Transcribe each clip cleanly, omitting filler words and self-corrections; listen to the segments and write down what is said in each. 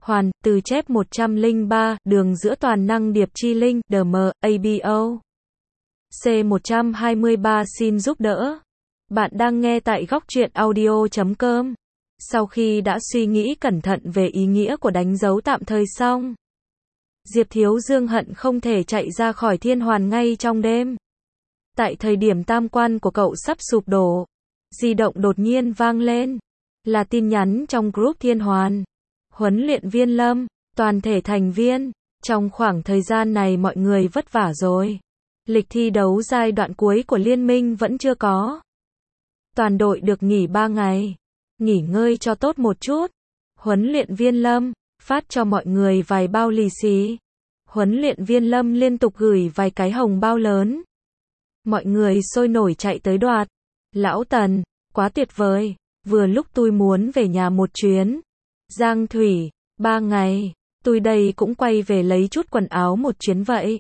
Hoàn, từ chép 103, đường giữa toàn năng điệp chi linh, DM, ABO. C123 xin giúp đỡ. Bạn đang nghe tại góc truyện audio.com. Sau khi đã suy nghĩ cẩn thận về ý nghĩa của đánh dấu tạm thời xong, Diệp Thiếu Dương hận không thể chạy ra khỏi Thiên Hoàn ngay trong đêm. Tại thời điểm tam quan của cậu sắp sụp đổ, di động đột nhiên vang lên. Là tin nhắn trong group Thiên Hoàn. Huấn luyện viên Lâm, toàn thể thành viên, trong khoảng thời gian này mọi người vất vả rồi. Lịch thi đấu giai đoạn cuối của liên minh vẫn chưa có. Toàn đội được nghỉ 3 ngày. Nghỉ ngơi cho tốt một chút. Huấn luyện viên Lâm, phát cho mọi người vài bao lì xì. Huấn luyện viên Lâm liên tục gửi vài cái hồng bao lớn. Mọi người sôi nổi chạy tới đoạt. Lão Tần, quá tuyệt vời. Vừa lúc tôi muốn về nhà một chuyến. Giang Thủy, 3 ngày, tôi đây cũng quay về lấy chút quần áo một chuyến vậy.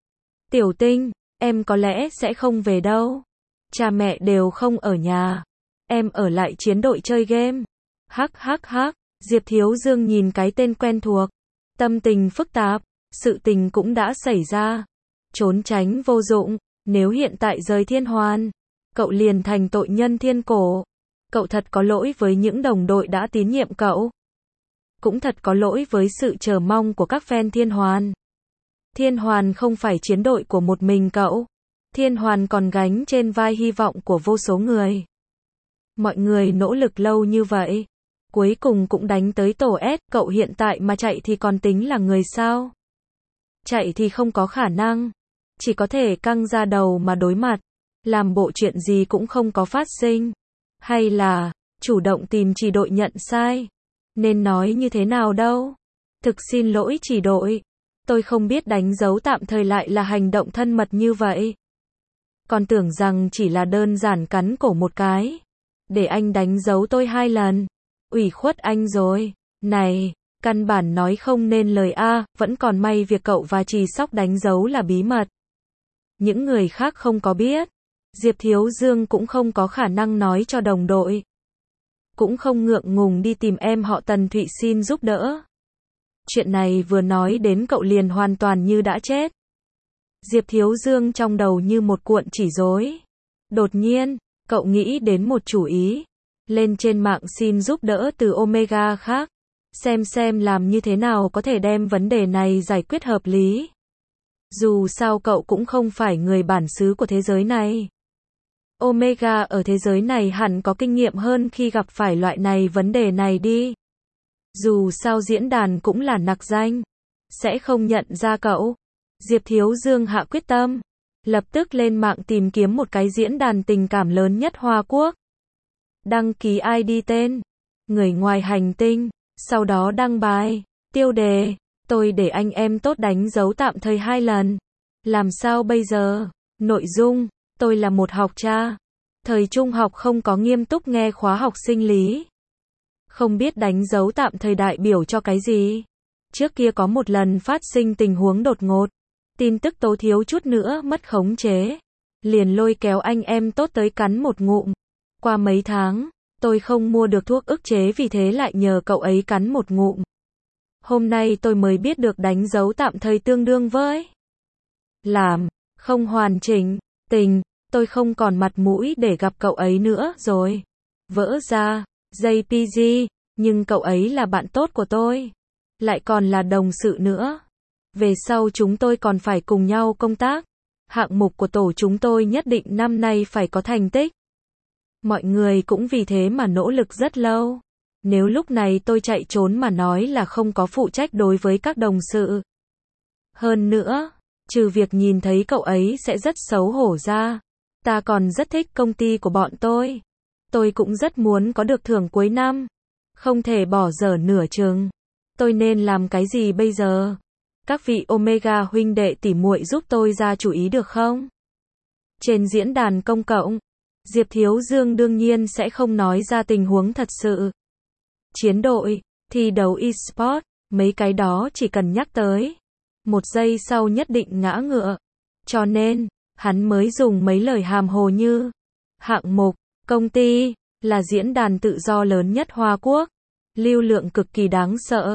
Tiểu Tinh, em có lẽ sẽ không về đâu. Cha mẹ đều không ở nhà. Em ở lại chiến đội chơi game. Hắc hắc hắc, Diệp Thiếu Dương nhìn cái tên quen thuộc. Tâm tình phức tạp, sự tình cũng đã xảy ra. Trốn tránh vô dụng, nếu hiện tại rời Thiên Hoàn, cậu liền thành tội nhân thiên cổ. Cậu thật có lỗi với những đồng đội đã tín nhiệm cậu. Cũng thật có lỗi với sự chờ mong của các fan Thiên Hoàn. Thiên Hoàn không phải chiến đội của một mình cậu. Thiên Hoàn còn gánh trên vai hy vọng của vô số người. Mọi người nỗ lực lâu như vậy, cuối cùng cũng đánh tới tổ S, cậu hiện tại mà chạy thì còn tính là người sao? Chạy thì không có khả năng, chỉ có thể căng ra đầu mà đối mặt, làm bộ chuyện gì cũng không có phát sinh. Hay là, chủ động tìm chỉ đội nhận sai. Nên nói như thế nào đâu. Thực xin lỗi chỉ đội. Tôi không biết đánh dấu tạm thời lại là hành động thân mật như vậy. Còn tưởng rằng chỉ là đơn giản cắn cổ một cái. Để anh đánh dấu tôi 2 lần. Ủy khuất anh rồi. Này, căn bản nói không nên lời a, vẫn còn may việc cậu và Trì Sóc đánh dấu là bí mật. Những người khác không có biết. Diệp Thiếu Dương cũng không có khả năng nói cho đồng đội. Cũng không ngượng ngùng đi tìm em họ Tần Thụy xin giúp đỡ. Chuyện này vừa nói đến cậu liền hoàn toàn như đã chết. Diệp Thiếu Dương trong đầu như một cuộn chỉ rối. Đột nhiên, cậu nghĩ đến một chủ ý. Lên trên mạng xin giúp đỡ từ Omega khác. Xem làm như thế nào có thể đem vấn đề này giải quyết hợp lý. Dù sao cậu cũng không phải người bản xứ của thế giới này. Omega ở thế giới này hẳn có kinh nghiệm hơn khi gặp phải loại này vấn đề này đi. Dù sao diễn đàn cũng là nặc danh. Sẽ không nhận ra cậu. Diệp Thiếu Dương hạ quyết tâm. Lập tức lên mạng tìm kiếm một cái diễn đàn tình cảm lớn nhất Hoa Quốc. Đăng ký ID tên. Người ngoài hành tinh. Sau đó đăng bài. Tiêu đề. Tôi để anh em tốt đánh dấu tạm thời 2 lần. Làm sao bây giờ? Nội dung. Tôi là một học cha. Thời trung học không có nghiêm túc nghe khóa học sinh lý. Không biết đánh dấu tạm thời đại biểu cho cái gì. Trước kia có một lần phát sinh tình huống đột ngột. Tin tức tố thiếu chút nữa mất khống chế. Liền lôi kéo anh em tốt tới cắn một ngụm. Qua mấy tháng, tôi không mua được thuốc ức chế vì thế lại nhờ cậu ấy cắn một ngụm. Hôm nay tôi mới biết được đánh dấu tạm thời tương đương với làm, không hoàn chỉnh, tình. Tôi không còn mặt mũi để gặp cậu ấy nữa rồi. Vỡ ra, JPG, nhưng cậu ấy là bạn tốt của tôi. Lại còn là đồng sự nữa. Về sau chúng tôi còn phải cùng nhau công tác. Hạng mục của tổ chúng tôi nhất định năm nay phải có thành tích. Mọi người cũng vì thế mà nỗ lực rất lâu. Nếu lúc này tôi chạy trốn mà nói là không có phụ trách đối với các đồng sự. Hơn nữa, trừ việc nhìn thấy cậu ấy sẽ rất xấu hổ ra. Ta còn rất thích công ty của bọn tôi. Tôi cũng rất muốn có được thưởng cuối năm. Không thể bỏ dở nửa chừng. Tôi nên làm cái gì bây giờ? Các vị Omega huynh đệ tỉ muội giúp tôi ra chủ ý được không? Trên diễn đàn công cộng, Diệp Thiếu Dương đương nhiên sẽ không nói ra tình huống thật sự. Chiến đội, thi đấu eSport, mấy cái đó chỉ cần nhắc tới. 1 giây sau nhất định ngã ngựa. Cho nên, hắn mới dùng mấy lời hàm hồ như hạng mục, công ty, là diễn đàn tự do lớn nhất Hoa Quốc. Lưu lượng cực kỳ đáng sợ.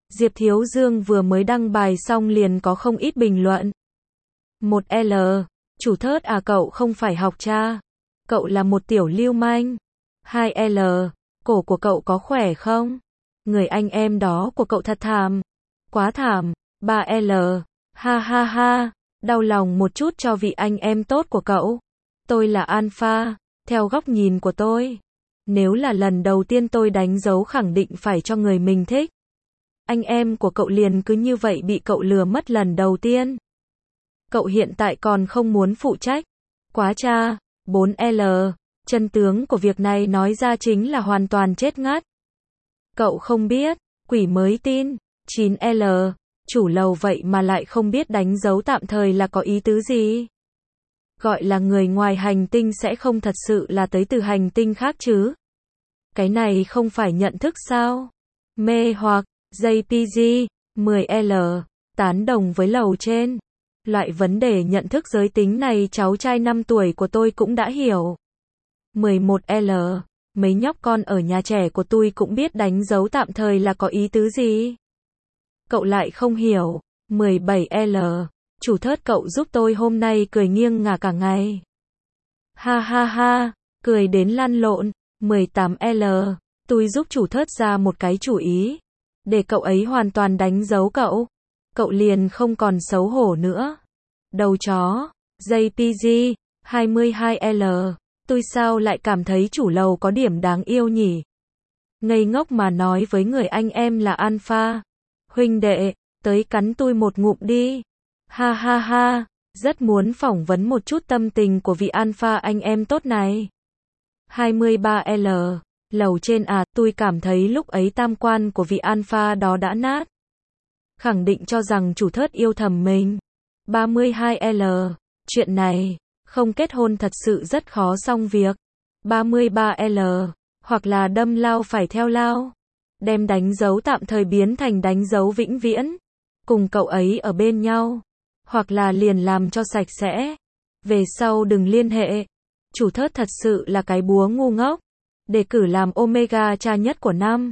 Diệp Thiếu Dương vừa mới đăng bài xong liền có không ít bình luận. 1L. Chủ thớt à, cậu không phải học cha. Cậu là một tiểu lưu manh. 2L. Cổ của cậu có khỏe không? Người anh em đó của cậu thật thảm. Quá thảm. 3L. Ha ha ha. Đau lòng một chút cho vị anh em tốt của cậu. Tôi là Alpha. Theo góc nhìn của tôi, nếu là lần đầu tiên tôi đánh dấu khẳng định phải cho người mình thích. Anh em của cậu liền cứ như vậy bị cậu lừa mất lần đầu tiên. Cậu hiện tại còn không muốn phụ trách. Quá cha. 4L. Chân tướng của việc này nói ra chính là hoàn toàn chết ngắt. Cậu không biết, quỷ mới tin. 9L. Chủ lầu vậy mà lại không biết đánh dấu tạm thời là có ý tứ gì? Gọi là người ngoài hành tinh sẽ không thật sự là tới từ hành tinh khác chứ? Cái này không phải nhận thức sao? Mê hoặc. JPG. 10L. Tán đồng với lầu trên. Loại vấn đề nhận thức giới tính này cháu trai 5 tuổi của tôi cũng đã hiểu. 11L. Mấy nhóc con ở nhà trẻ của tôi cũng biết đánh dấu tạm thời là có ý tứ gì. Cậu lại không hiểu. 17L. Chủ thớt cậu giúp tôi hôm nay cười nghiêng ngả cả ngày. Ha ha ha, cười đến lăn lộn. 18L. Tôi giúp chủ thớt ra một cái chủ ý. Để cậu ấy hoàn toàn đánh dấu cậu. Cậu liền không còn xấu hổ nữa. Đầu chó. JPG. 22L. Tôi sao lại cảm thấy chủ lầu có điểm đáng yêu nhỉ? Ngây ngốc mà nói với người anh em là Alpha. Huynh đệ, tới cắn tôi một ngụm đi. Ha ha ha, rất muốn phỏng vấn một chút tâm tình của vị Alpha anh em tốt này. 23L. Lầu trên à, tôi cảm thấy lúc ấy tam quan của vị Alpha đó đã nát. Khẳng định cho rằng chủ thớt yêu thầm mình. 32L. Chuyện này, không kết hôn thật sự rất khó xong việc. 33L. Hoặc là đâm lao phải theo lao. Đem đánh dấu tạm thời biến thành đánh dấu vĩnh viễn. Cùng cậu ấy ở bên nhau. Hoặc là liền làm cho sạch sẽ. Về sau đừng liên hệ. Chủ thớt thật sự là cái búa ngu ngốc. Đề cử làm Omega cha nhất của năm.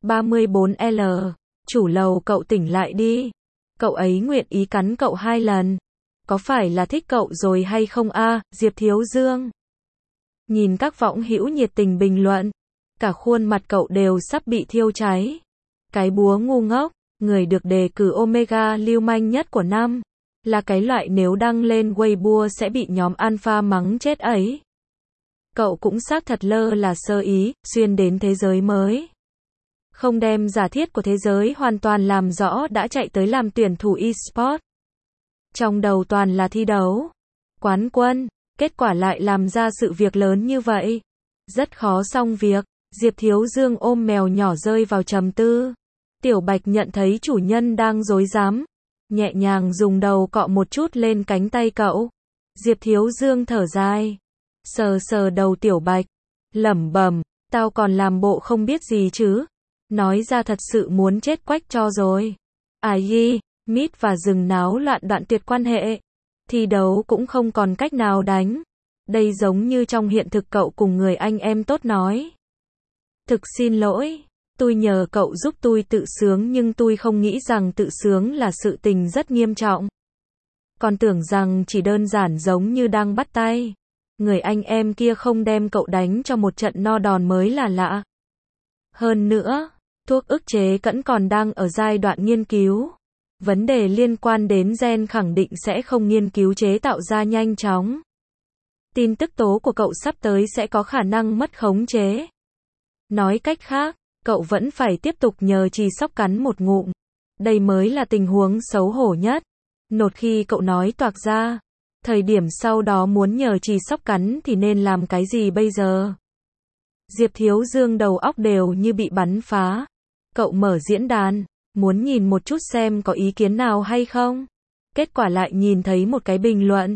34L. Chủ lầu cậu tỉnh lại đi. Cậu ấy nguyện ý cắn cậu 2 lần. Có phải là thích cậu rồi hay không a? Diệp Thiếu Dương. Nhìn các võng hữu nhiệt tình bình luận. Cả khuôn mặt cậu đều sắp bị thiêu cháy. Cái búa ngu ngốc. Người được đề cử Omega lưu manh nhất của năm. Là cái loại nếu đăng lên Weibo sẽ bị nhóm Alpha mắng chết ấy. Cậu cũng xác thật lơ là sơ ý, xuyên đến thế giới mới. Không đem giả thiết của thế giới hoàn toàn làm rõ đã chạy tới làm tuyển thủ eSport. Trong đầu toàn là thi đấu. Quán quân, kết quả lại làm ra sự việc lớn như vậy. Rất khó xong việc. Diệp Thiếu Dương ôm mèo nhỏ rơi vào trầm tư. Tiểu Bạch nhận thấy chủ nhân đang rối rắm. Nhẹ nhàng dùng đầu cọ một chút lên cánh tay cậu. Diệp Thiếu Dương thở dài. Sờ sờ đầu Tiểu Bạch. Lẩm bẩm, tao còn làm bộ không biết gì chứ. Nói ra thật sự muốn chết quách cho rồi. Ai, Mít và rừng náo loạn đoạn tuyệt quan hệ. Thi đấu cũng không còn cách nào đánh. Đây giống như trong hiện thực cậu cùng người anh em tốt nói. Thực xin lỗi. Tôi nhờ cậu giúp tôi tự sướng nhưng tôi không nghĩ rằng tự sướng là sự tình rất nghiêm trọng. Còn tưởng rằng chỉ đơn giản giống như đang bắt tay. Người anh em kia không đem cậu đánh cho một trận no đòn mới là lạ. Hơn nữa, thuốc ức chế cẫn còn đang ở giai đoạn nghiên cứu. Vấn đề liên quan đến gen khẳng định sẽ không nghiên cứu chế tạo ra nhanh chóng. Tin tức tố của cậu sắp tới sẽ có khả năng mất khống chế. Nói cách khác, cậu vẫn phải tiếp tục nhờ Trì Sóc cắn một ngụm. Đây mới là tình huống xấu hổ nhất. Nột khi cậu nói toạc ra. Thời điểm sau đó muốn nhờ Trì Sóc cắn thì nên làm cái gì bây giờ? Diệp Thiếu Dương đầu óc đều như bị bắn phá. Cậu mở diễn đàn, muốn nhìn một chút xem có ý kiến nào hay không. Kết quả lại nhìn thấy một cái bình luận.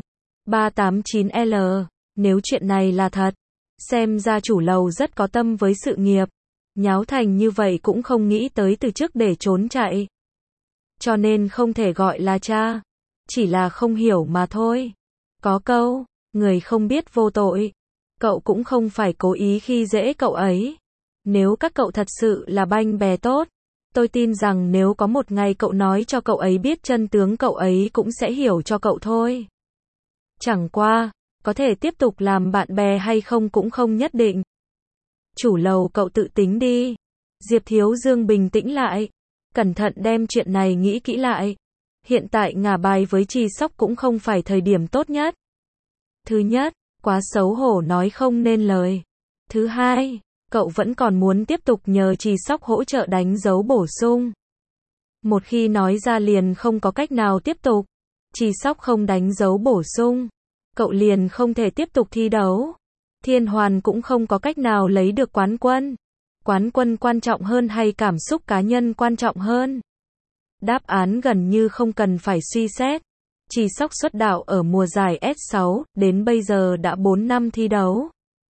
389L. Nếu chuyện này là thật, xem ra chủ lầu rất có tâm với sự nghiệp. Nháo thành như vậy cũng không nghĩ tới từ trước để trốn chạy. Cho nên không thể gọi là cha. Chỉ là không hiểu mà thôi. Có câu, người không biết vô tội. Cậu cũng không phải cố ý khi dễ cậu ấy. Nếu các cậu thật sự là banh bè tốt, Tôi tin rằng nếu có một ngày cậu nói cho cậu ấy biết chân tướng, cậu ấy cũng sẽ hiểu cho cậu thôi. Chẳng qua, có thể tiếp tục làm bạn bè hay không cũng không nhất định. Chủ lầu, cậu tự tính đi. Diệp Thiếu Dương bình tĩnh lại, cẩn thận đem chuyện này nghĩ kỹ lại. Hiện tại ngả bài với Trì Sóc cũng không phải thời điểm tốt nhất. Thứ nhất, quá xấu hổ nói không nên lời. Thứ hai, cậu vẫn còn muốn tiếp tục nhờ Trì Sóc hỗ trợ đánh dấu bổ sung. Một khi nói ra liền không có cách nào tiếp tục. Trì Sóc không đánh dấu bổ sung, cậu liền không thể tiếp tục thi đấu. Thiên Hoàn cũng không có cách nào lấy được quán quân. Quán quân quan trọng hơn hay cảm xúc cá nhân quan trọng hơn? Đáp án gần như không cần phải suy xét. Trì Sóc xuất đạo ở mùa giải S6, đến bây giờ đã 4 năm thi đấu.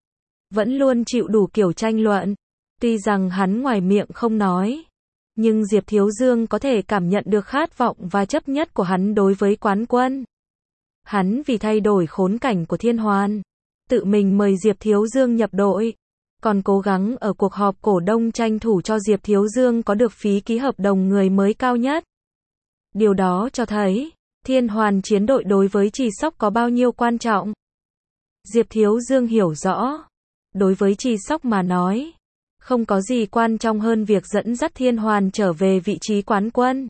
Vẫn luôn chịu đủ kiểu tranh luận. Tuy rằng hắn ngoài miệng không nói, nhưng Diệp Thiếu Dương có thể cảm nhận được khát vọng và chấp nhất của hắn đối với quán quân. Hắn vì thay đổi khốn cảnh của Thiên Hoàn, tự mình mời Diệp Thiếu Dương nhập đội, còn cố gắng ở cuộc họp cổ đông tranh thủ cho Diệp Thiếu Dương có được phí ký hợp đồng người mới cao nhất. Điều đó cho thấy, Thiên Hoàn chiến đội đối với Trì Sóc có bao nhiêu quan trọng. Diệp Thiếu Dương hiểu rõ, đối với Trì Sóc mà nói, không có gì quan trọng hơn việc dẫn dắt Thiên Hoàn trở về vị trí quán quân.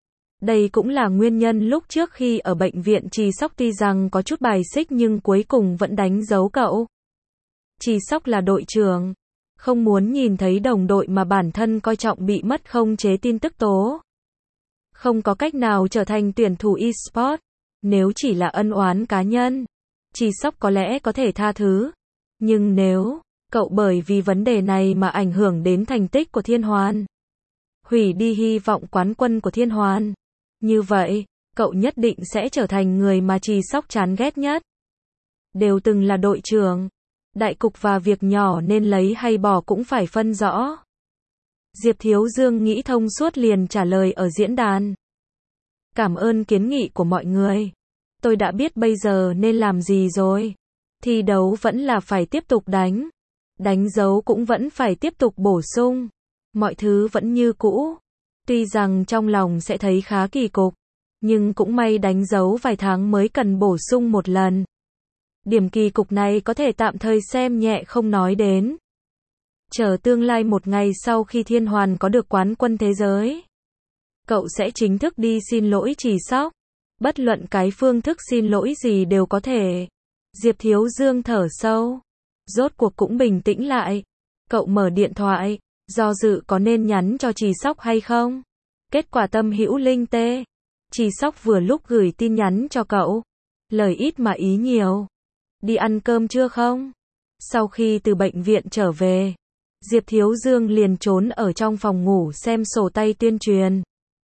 Đây cũng là nguyên nhân lúc trước khi ở bệnh viện Trì Sóc tuy rằng có chút bài xích nhưng cuối cùng vẫn đánh dấu cậu. Trì Sóc là đội trưởng, không muốn nhìn thấy đồng đội mà bản thân coi trọng bị mất khống chế tin tức tố. Không có cách nào trở thành tuyển thủ eSports. Nếu chỉ là ân oán cá nhân, Trì Sóc có lẽ có thể tha thứ. Nhưng nếu cậu bởi vì vấn đề này mà ảnh hưởng đến thành tích của Thiên Hoàn, hủy đi hy vọng quán quân của Thiên Hoàn, như vậy, cậu nhất định sẽ trở thành người mà Trì Sóc chán ghét nhất. Đều từng là đội trưởng, đại cục và việc nhỏ nên lấy hay bỏ cũng phải phân rõ. Diệp Thiếu Dương nghĩ thông suốt liền trả lời ở diễn đàn. Cảm ơn kiến nghị của mọi người. Tôi đã biết bây giờ nên làm gì rồi. Thi đấu vẫn là phải tiếp tục đánh. Đánh dấu cũng vẫn phải tiếp tục bổ sung. Mọi thứ vẫn như cũ. Tuy rằng trong lòng sẽ thấy khá kỳ cục, nhưng cũng may đánh dấu vài tháng mới cần bổ sung một lần. Điểm kỳ cục này có thể tạm thời xem nhẹ không nói đến. Chờ tương lai một ngày sau khi Thiên Hoàn có được quán quân thế giới, cậu sẽ chính thức đi xin lỗi Trì Sóc. Bất luận cái phương thức xin lỗi gì đều có thể. Diệp Thiếu Dương thở sâu, rốt cuộc cũng bình tĩnh lại. Cậu mở điện thoại, do dự có nên nhắn cho Trì Sóc hay không. Kết quả tâm hữu linh tê. Trì Sóc vừa lúc gửi tin nhắn cho cậu. Lời ít mà ý nhiều. Đi ăn cơm chưa không? Sau khi từ bệnh viện trở về, Diệp Thiếu Dương liền trốn ở trong phòng ngủ xem sổ tay tuyên truyền.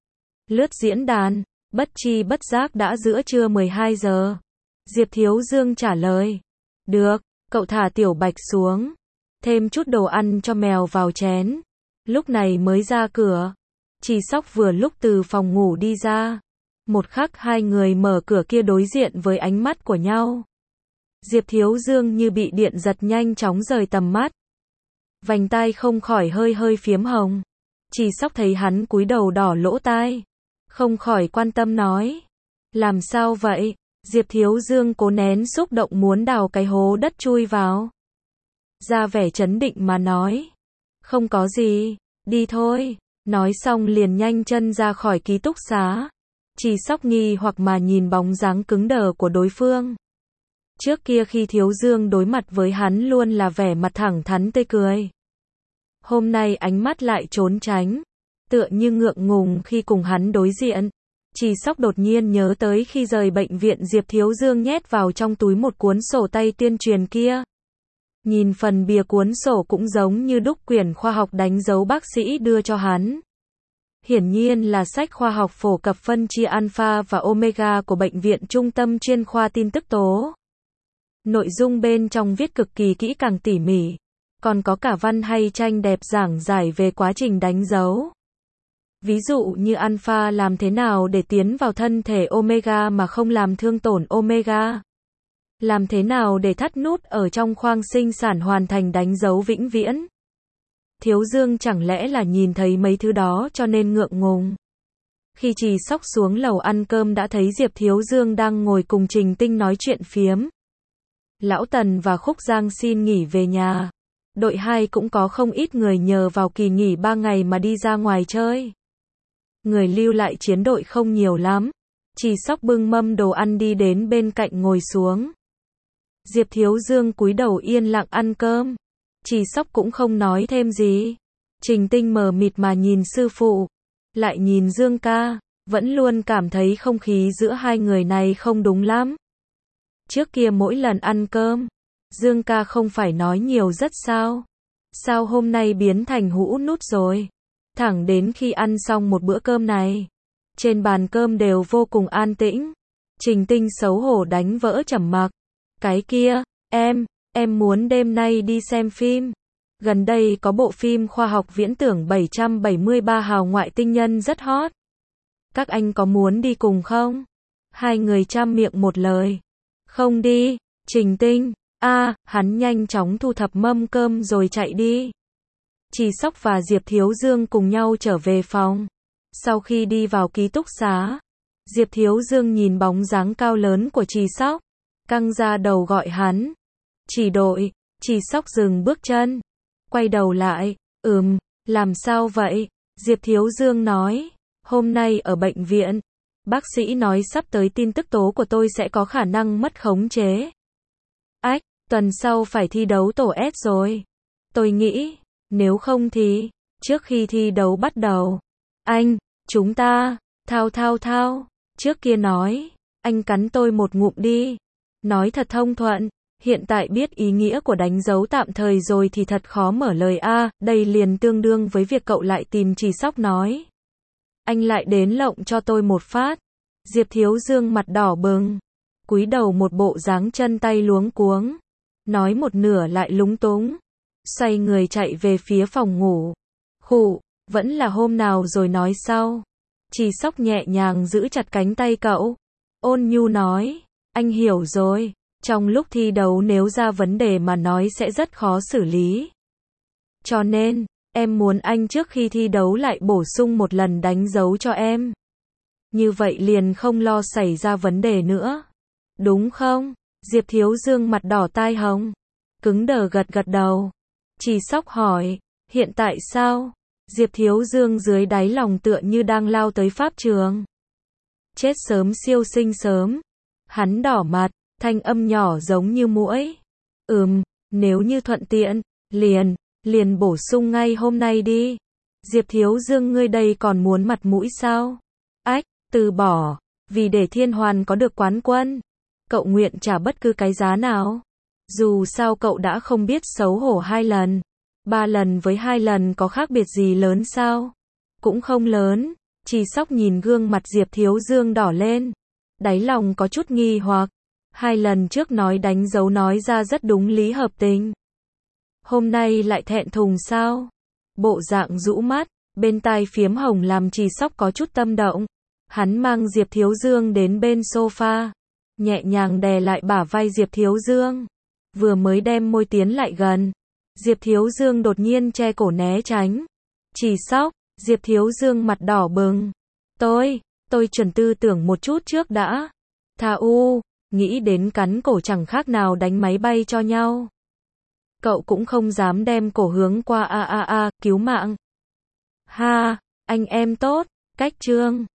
Lướt diễn đàn, bất chi bất giác đã giữa trưa 12 giờ. Diệp Thiếu Dương trả lời. Được, cậu thả Tiểu Bạch xuống. Thêm chút đồ ăn cho mèo vào chén. Lúc này mới ra cửa. Trì Sóc vừa lúc từ phòng ngủ đi ra. Một khắc hai người mở cửa kia đối diện với ánh mắt của nhau. Diệp Thiếu Dương như bị điện giật nhanh chóng rời tầm mắt. Vành tai không khỏi hơi hơi phiếm hồng. Trì Sóc thấy hắn cúi đầu đỏ lỗ tai, không khỏi quan tâm nói. Làm sao vậy? Diệp Thiếu Dương cố nén xúc động muốn đào cái hố đất chui vào. Ra vẻ trấn định mà nói. Không có gì, đi thôi. Nói xong liền nhanh chân ra khỏi ký túc xá. Trì Sóc nghi hoặc mà nhìn bóng dáng cứng đờ của đối phương. Trước kia khi Thiếu Dương đối mặt với hắn luôn là vẻ mặt thẳng thắn tươi cười. Hôm nay ánh mắt lại trốn tránh, tựa như ngượng ngùng khi cùng hắn đối diện. Trì Sóc đột nhiên nhớ tới khi rời bệnh viện Diệp Thiếu Dương nhét vào trong túi một cuốn sổ tay tuyên truyền kia. Nhìn phần bìa cuốn sổ cũng giống như đúc quyển khoa học đánh dấu bác sĩ đưa cho hắn. Hiển nhiên là sách khoa học phổ cập phân chia alpha và omega của bệnh viện trung tâm chuyên khoa tin tức tố. Nội dung bên trong viết cực kỳ kỹ càng tỉ mỉ, còn có cả văn hay tranh đẹp giảng giải về quá trình đánh dấu. Ví dụ như alpha làm thế nào để tiến vào thân thể omega mà không làm thương tổn omega. Làm thế nào để thắt nút ở trong khoang sinh sản hoàn thành đánh dấu vĩnh viễn. Thiếu Dương chẳng lẽ là nhìn thấy mấy thứ đó cho nên ngượng ngùng. Khi Trì Sóc xuống lầu ăn cơm đã thấy Diệp Thiếu Dương đang ngồi cùng Trình Tinh nói chuyện phiếm. Lão Tần và Khúc Giang xin nghỉ về nhà. Đội 2 cũng có không ít người nhờ vào kỳ nghỉ 3 ngày mà đi ra ngoài chơi. Người lưu lại chiến đội không nhiều lắm. Trì Sóc bưng mâm đồ ăn đi đến bên cạnh ngồi xuống. Diệp Thiếu Dương cúi đầu yên lặng ăn cơm. Trì Sóc cũng không nói thêm gì. Trình Tinh mờ mịt mà nhìn sư phụ, lại nhìn Dương ca, vẫn luôn cảm thấy không khí giữa hai người này không đúng lắm. Trước kia mỗi lần ăn cơm, Dương ca không phải nói nhiều rất sao? Sao hôm nay biến thành hũ nút rồi? Thẳng đến khi ăn xong một bữa cơm này, trên bàn cơm đều vô cùng an tĩnh. Trình Tinh xấu hổ đánh vỡ trầm mặc. Cái kia, em muốn đêm nay đi xem phim. Gần đây có bộ phim khoa học viễn tưởng 773 hào ngoại tinh nhân rất hot. Các anh có muốn đi cùng không? Hai người chăm miệng một lời. Không đi. Trình Tinh, hắn nhanh chóng thu thập mâm cơm rồi chạy đi. Trì Sóc và Diệp Thiếu Dương cùng nhau trở về phòng. Sau khi đi vào ký túc xá, Diệp Thiếu Dương nhìn bóng dáng cao lớn của Trì Sóc, căng ra đầu gọi hắn. Chỉ đội. Trì Sóc dừng bước chân, quay đầu lại. Làm sao vậy? Diệp Thiếu Dương nói. Hôm nay ở bệnh viện, bác sĩ nói sắp tới tin tức tố của tôi sẽ có khả năng mất khống chế. Tuần sau phải thi đấu tổ S rồi. Tôi nghĩ, nếu không thì, trước khi thi đấu bắt đầu, chúng ta, thao, trước kia nói, anh cắn tôi một ngụm đi. Nói thật thông thuận, hiện tại biết ý nghĩa của đánh dấu tạm thời rồi thì thật khó mở lời đây liền tương đương với việc cậu lại tìm Trì Sóc nói. Anh lại đến lộng cho tôi một phát. Diệp Thiếu Dương mặt đỏ bừng, cúi đầu một bộ dáng chân tay luống cuống, nói một nửa lại lúng túng, xoay người chạy về phía phòng ngủ. Khụ, vẫn là hôm nào rồi nói sau. Trì Sóc nhẹ nhàng giữ chặt cánh tay cậu, ôn nhu nói, anh hiểu rồi, trong lúc thi đấu nếu ra vấn đề mà nói sẽ rất khó xử lý. Cho nên, em muốn anh trước khi thi đấu lại bổ sung một lần đánh dấu cho em. Như vậy liền không lo xảy ra vấn đề nữa. Đúng không? Diệp Thiếu Dương mặt đỏ tai hồng, cứng đờ gật đầu. Trì Sóc hỏi, hiện tại sao? Diệp Thiếu Dương dưới đáy lòng tựa như đang lao tới pháp trường. Chết sớm siêu sinh sớm. Hắn đỏ mặt, thanh âm nhỏ giống như muỗi. Nếu như thuận tiện, liền bổ sung ngay hôm nay đi. Diệp Thiếu Dương ngươi đây còn muốn mặt mũi sao? Từ bỏ, vì để Thiên Hoàn có được quán quân. Cậu nguyện trả bất cứ cái giá nào. Dù sao cậu đã không biết xấu hổ 2 lần. 3 lần với 2 lần có khác biệt gì lớn sao? Cũng không lớn. Trì Sóc nhìn gương mặt Diệp Thiếu Dương đỏ lên, đáy lòng có chút nghi hoặc. 2 lần trước nói đánh dấu nói ra rất đúng lý hợp tình. Hôm nay lại thẹn thùng sao? Bộ dạng rũ mắt, bên tai phiếm hồng làm Trì Sóc có chút tâm động. Hắn mang Diệp Thiếu Dương đến bên sofa, nhẹ nhàng đè lại bả vai Diệp Thiếu Dương. Vừa mới đem môi tiến lại gần, Diệp Thiếu Dương đột nhiên che cổ né tránh. Trì Sóc, Diệp Thiếu Dương mặt đỏ bừng. Tôi chuẩn tư tưởng một chút trước đã. Nghĩ đến cắn cổ chẳng khác nào đánh máy bay cho nhau. Cậu cũng không dám đem cổ hướng qua cứu mạng. Anh em tốt, cách trương.